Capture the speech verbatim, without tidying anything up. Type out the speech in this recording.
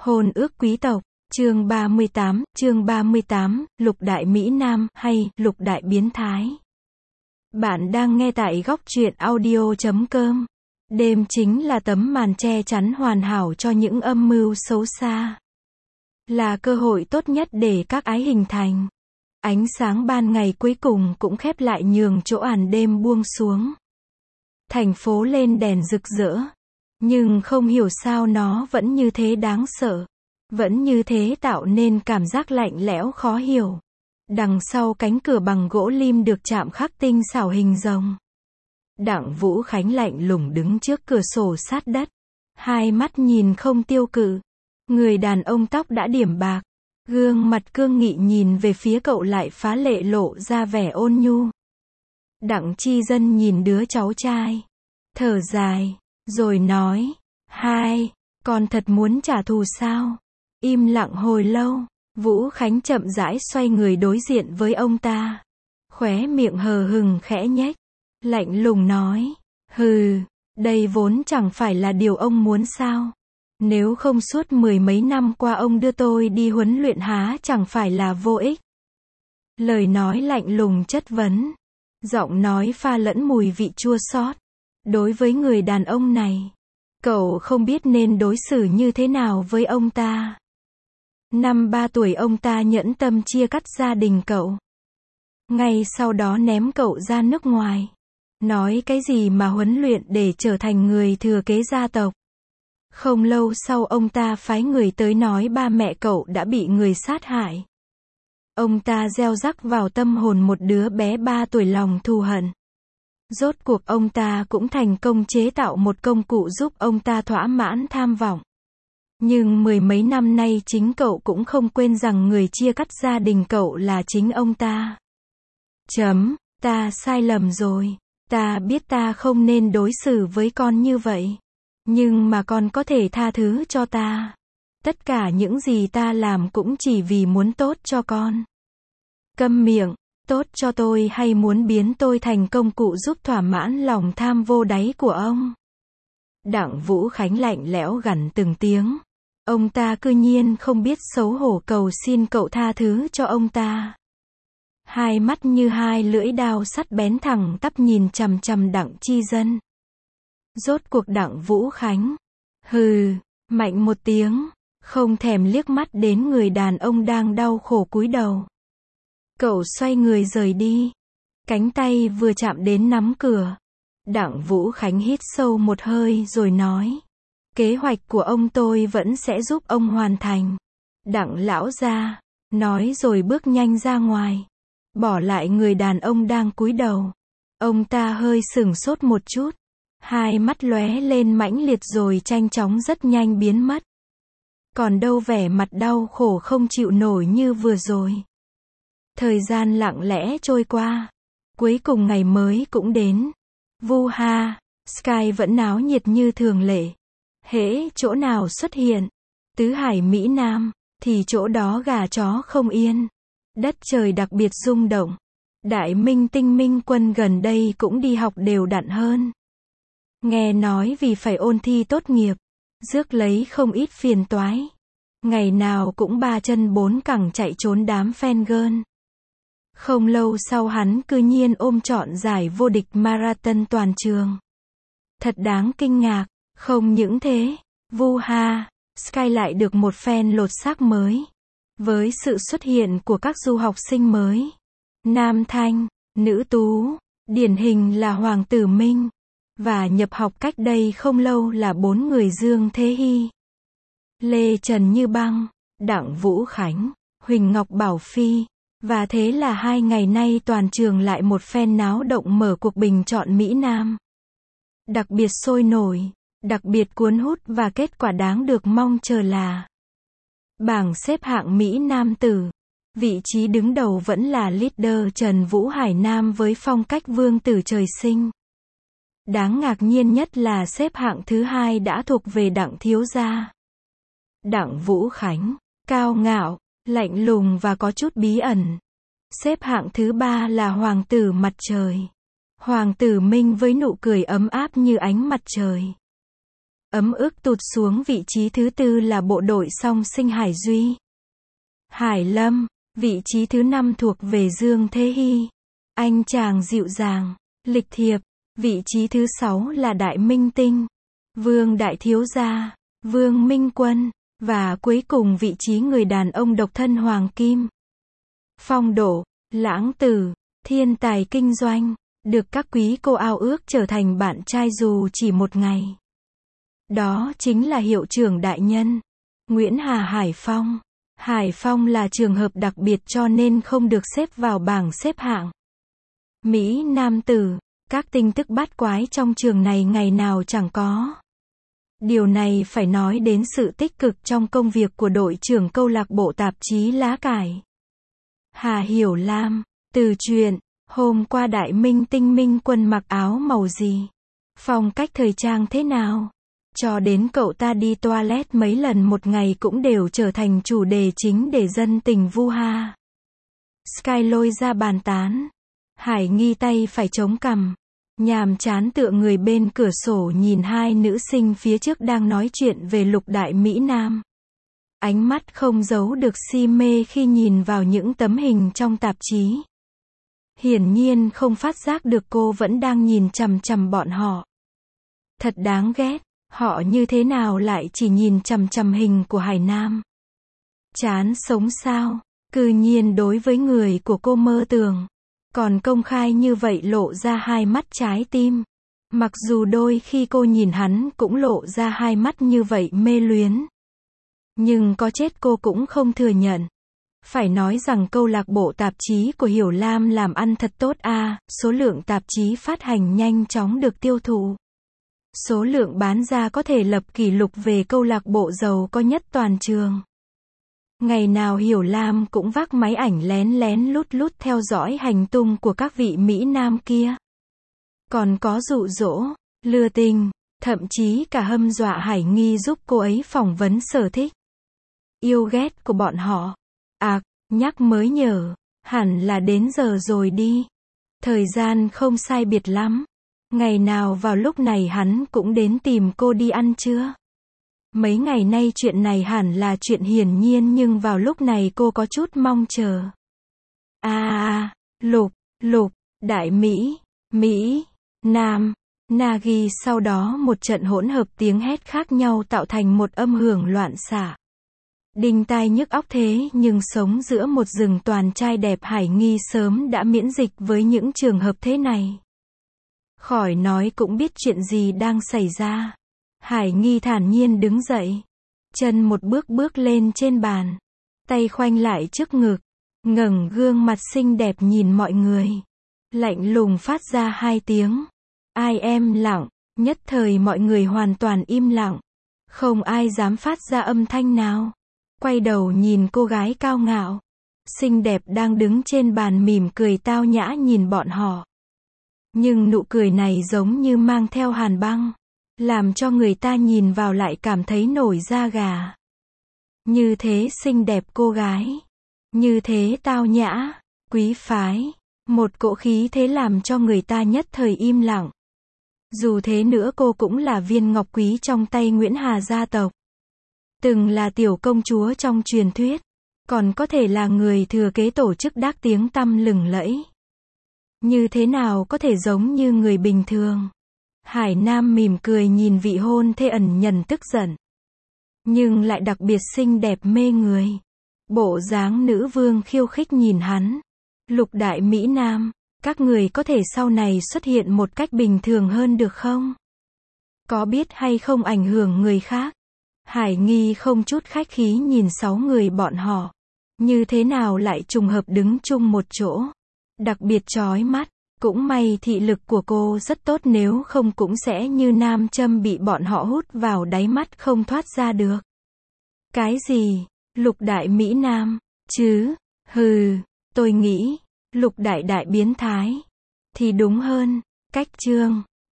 Hôn ước quý tộc, chương ba mươi tám, chương ba mươi tám, Lục Đại Mỹ Nam, hay, Lục Đại Biến Thái. Bạn đang nghe tại góc truyện audio chấm com. Đêm chính là tấm màn che chắn hoàn hảo cho những âm mưu xấu xa. Là cơ hội tốt nhất để các ái hình thành. Ánh sáng ban ngày cuối cùng cũng khép lại nhường chỗ àn đêm buông xuống. Thành phố lên đèn rực rỡ. Nhưng không hiểu sao nó vẫn như thế đáng sợ. Vẫn như thế tạo nên cảm giác lạnh lẽo khó hiểu. Đằng sau cánh cửa bằng gỗ lim được chạm khắc tinh xảo hình rồng. Đặng Vũ Khánh lạnh lùng đứng trước cửa sổ sát đất. Hai mắt nhìn không tiêu cự. Người đàn ông tóc đã điểm bạc. Gương mặt cương nghị nhìn về phía cậu lại phá lệ lộ ra vẻ ôn nhu. Đặng Chi Dân nhìn đứa cháu trai. Thở dài. Rồi nói. Hai, con thật muốn trả thù sao? Im lặng hồi lâu. Vũ Khánh chậm rãi xoay người đối diện với ông ta. Khóe miệng hờ hừng khẽ nhếch. Lạnh lùng nói. Hừ, đây vốn chẳng phải là điều ông muốn sao? Nếu không suốt mười mấy năm qua ông đưa tôi đi huấn luyện há chẳng phải là vô ích? Lời nói lạnh lùng chất vấn. Giọng nói pha lẫn mùi vị chua xót. Đối với người đàn ông này, cậu không biết nên đối xử như thế nào với ông ta. Năm ba tuổi ông ta nhẫn tâm chia cắt gia đình cậu. Ngay sau đó ném cậu ra nước ngoài. Nói cái gì mà huấn luyện để trở thành người thừa kế gia tộc. Không lâu sau ông ta phái người tới nói ba mẹ cậu đã bị người sát hại. Ông ta gieo rắc vào tâm hồn một đứa bé ba tuổi lòng thù hận. Rốt cuộc ông ta cũng thành công chế tạo một công cụ giúp ông ta thỏa mãn tham vọng. Nhưng mười mấy năm nay chính cậu cũng không quên rằng người chia cắt gia đình cậu là chính ông ta. Chấm, ta sai lầm rồi. Ta biết ta không nên đối xử với con như vậy. Nhưng mà con có thể tha thứ cho ta. Tất cả những gì ta làm cũng chỉ vì muốn tốt cho con. Câm miệng. Tốt cho tôi hay muốn biến tôi thành công cụ giúp thỏa mãn lòng tham vô đáy của ông? Đặng Vũ Khánh lạnh lẽo gằn từng tiếng. Ông ta cư nhiên không biết xấu hổ cầu xin cậu tha thứ cho ông ta. Hai mắt như hai lưỡi dao sắt bén thẳng tắp nhìn chằm chằm Đặng Chi Dân. Rốt cuộc Đặng Vũ Khánh. Hừ, mạnh một tiếng, không thèm liếc mắt đến người đàn ông đang đau khổ cúi đầu. Cậu xoay người rời đi. Cánh tay vừa chạm đến nắm cửa. Đặng Vũ Khánh hít sâu một hơi rồi nói. Kế hoạch của ông tôi vẫn sẽ giúp ông hoàn thành. Đặng lão gia. Nói rồi bước nhanh ra ngoài. Bỏ lại người đàn ông đang cúi đầu. Ông ta hơi sửng sốt một chút. Hai mắt lóe lên mãnh liệt rồi nhanh chóng rất nhanh biến mất. Còn đâu vẻ mặt đau khổ không chịu nổi như vừa rồi. Thời gian lặng lẽ trôi qua. Cuối cùng ngày mới cũng đến. Vu Ha, Sky vẫn náo nhiệt như thường lệ. Hễ chỗ nào xuất hiện Tứ Hải Mỹ Nam, thì chỗ đó gà chó không yên. Đất trời đặc biệt rung động. Đại minh tinh minh quân gần đây cũng đi học đều đặn hơn. Nghe nói vì phải ôn thi tốt nghiệp, rước lấy không ít phiền toái. Ngày nào cũng ba chân bốn cẳng chạy trốn đám fan girl. Không lâu sau hắn cư nhiên ôm trọn giải vô địch marathon toàn trường. Thật đáng kinh ngạc. Không những thế, Vu Ha, Sky lại được một fan lột xác mới. Với sự xuất hiện của các du học sinh mới. Nam thanh, nữ tú, điển hình là Hoàng Tử Minh. Và nhập học cách đây không lâu là bốn người Dương Thế Hy, Lê Trần Như Băng, Đặng Vũ Khánh, Huỳnh Ngọc Bảo Phi. Và thế là hai ngày nay toàn trường lại một phen náo động mở cuộc bình chọn Mỹ Nam. Đặc biệt sôi nổi, đặc biệt cuốn hút và kết quả đáng được mong chờ là bảng xếp hạng Mỹ Nam tử. Vị trí đứng đầu vẫn là leader Trần Vũ Hải Nam với phong cách vương tử trời sinh. Đáng ngạc nhiên nhất là xếp hạng thứ hai đã thuộc về Đặng thiếu gia. Đặng Vũ Khánh, cao ngạo, lạnh lùng và có chút bí ẩn. Xếp hạng thứ ba là Hoàng tử mặt trời. Hoàng tử Minh với nụ cười ấm áp như ánh mặt trời. Ấm ức tụt xuống vị trí thứ tư là bộ đội song sinh Hải Duy. Hải Lâm, vị trí thứ năm thuộc về Dương Thế Hy. Anh chàng dịu dàng, lịch thiệp. Vị trí thứ sáu là Đại Minh Tinh, Vương Đại Thiếu Gia, Vương Minh Quân. Và cuối cùng vị trí người đàn ông độc thân Hoàng Kim. Phong độ, lãng tử, thiên tài kinh doanh, được các quý cô ao ước trở thành bạn trai dù chỉ một ngày. Đó chính là hiệu trưởng đại nhân, Nguyễn Hà Hải Phong. Hải Phong là trường hợp đặc biệt cho nên không được xếp vào bảng xếp hạng. Mỹ nam tử, các tin tức bát quái trong trường này ngày nào chẳng có. Điều này phải nói đến sự tích cực trong công việc của đội trưởng câu lạc bộ tạp chí Lá Cải. Hà Hiểu Lam, từ truyện, hôm qua Đại Minh Tinh Minh Quân mặc áo màu gì? Phong cách thời trang thế nào? Cho đến cậu ta đi toilet mấy lần một ngày cũng đều trở thành chủ đề chính để dân tình vu ha. Sky lôi ra bàn tán. Hải Nghi tay phải chống cằm, nhàm chán tựa người bên cửa sổ nhìn hai nữ sinh phía trước đang nói chuyện về lục đại Mỹ Nam. Ánh mắt không giấu được si mê khi nhìn vào những tấm hình trong tạp chí. Hiển nhiên không phát giác được cô vẫn đang nhìn chằm chằm bọn họ. Thật đáng ghét, họ như thế nào lại chỉ nhìn chằm chằm hình của Hải Nam. Chán sống sao, cư nhiên đối với người của cô mơ tưởng. Còn công khai như vậy lộ ra hai mắt trái tim. Mặc dù đôi khi cô nhìn hắn cũng lộ ra hai mắt như vậy mê luyến. Nhưng có chết cô cũng không thừa nhận. Phải nói rằng câu lạc bộ tạp chí của Hiểu Lam làm ăn thật tốt a, à, số lượng tạp chí phát hành nhanh chóng được tiêu thụ. Số lượng bán ra có thể lập kỷ lục về câu lạc bộ giàu có nhất toàn trường. Ngày nào Hiểu Lam cũng vác máy ảnh lén lén lút lút theo dõi hành tung của các vị Mỹ Nam kia. Còn có dụ dỗ, lừa tình, thậm chí cả hâm dọa Hải Nghi giúp cô ấy phỏng vấn sở thích. Yêu ghét của bọn họ. À, nhắc mới nhớ, hẳn là đến giờ rồi đi. Thời gian không sai biệt lắm. Ngày nào vào lúc này hắn cũng đến tìm cô đi ăn trưa. Mấy ngày nay chuyện này hẳn là chuyện hiển nhiên nhưng vào lúc này cô có chút mong chờ. À, à, Lục, Lục, Đại Mỹ, Mỹ, Nam, Nagi sau đó một trận hỗn hợp tiếng hét khác nhau tạo thành một âm hưởng loạn xạ. Đinh tai nhức óc thế nhưng sống giữa một rừng toàn trai đẹp Hải Nghi sớm đã miễn dịch với những trường hợp thế này. Khỏi nói cũng biết chuyện gì đang xảy ra. Hải Nghi thản nhiên đứng dậy. Chân một bước bước lên trên bàn. Tay khoanh lại trước ngực. Ngẩng gương mặt xinh đẹp nhìn mọi người. Lạnh lùng phát ra hai tiếng. Ai em lặng. Nhất thời mọi người hoàn toàn im lặng. Không ai dám phát ra âm thanh nào. Quay đầu nhìn cô gái cao ngạo. Xinh đẹp đang đứng trên bàn mỉm cười tao nhã nhìn bọn họ. Nhưng nụ cười này giống như mang theo hàn băng. Làm cho người ta nhìn vào lại cảm thấy nổi da gà. Như thế xinh đẹp cô gái. Như thế tao nhã, quý phái. Một cỗ khí thế làm cho người ta nhất thời im lặng. Dù thế nữa cô cũng là viên ngọc quý trong tay Nguyễn Hà gia tộc. Từng là tiểu công chúa trong truyền thuyết. Còn có thể là người thừa kế tổ chức đác tiếng tăm lừng lẫy. Như thế nào có thể giống như người bình thường. Hải Nam mỉm cười nhìn vị hôn thê ẩn nhẫn tức giận. Nhưng lại đặc biệt xinh đẹp mê người. Bộ dáng nữ vương khiêu khích nhìn hắn. Lục đại Mỹ Nam, các người có thể sau này xuất hiện một cách bình thường hơn được không? Có biết hay không ảnh hưởng người khác? Hải Nghi không chút khách khí nhìn sáu người bọn họ. Như thế nào lại trùng hợp đứng chung một chỗ. Đặc biệt chói mắt. Cũng may thị lực của cô rất tốt nếu không cũng sẽ như nam châm bị bọn họ hút vào đáy mắt không thoát ra được. Cái gì? Lục đại Mỹ Nam? Chứ? Hừ, tôi nghĩ, lục đại đại biến thái. Thì đúng hơn, cách chương.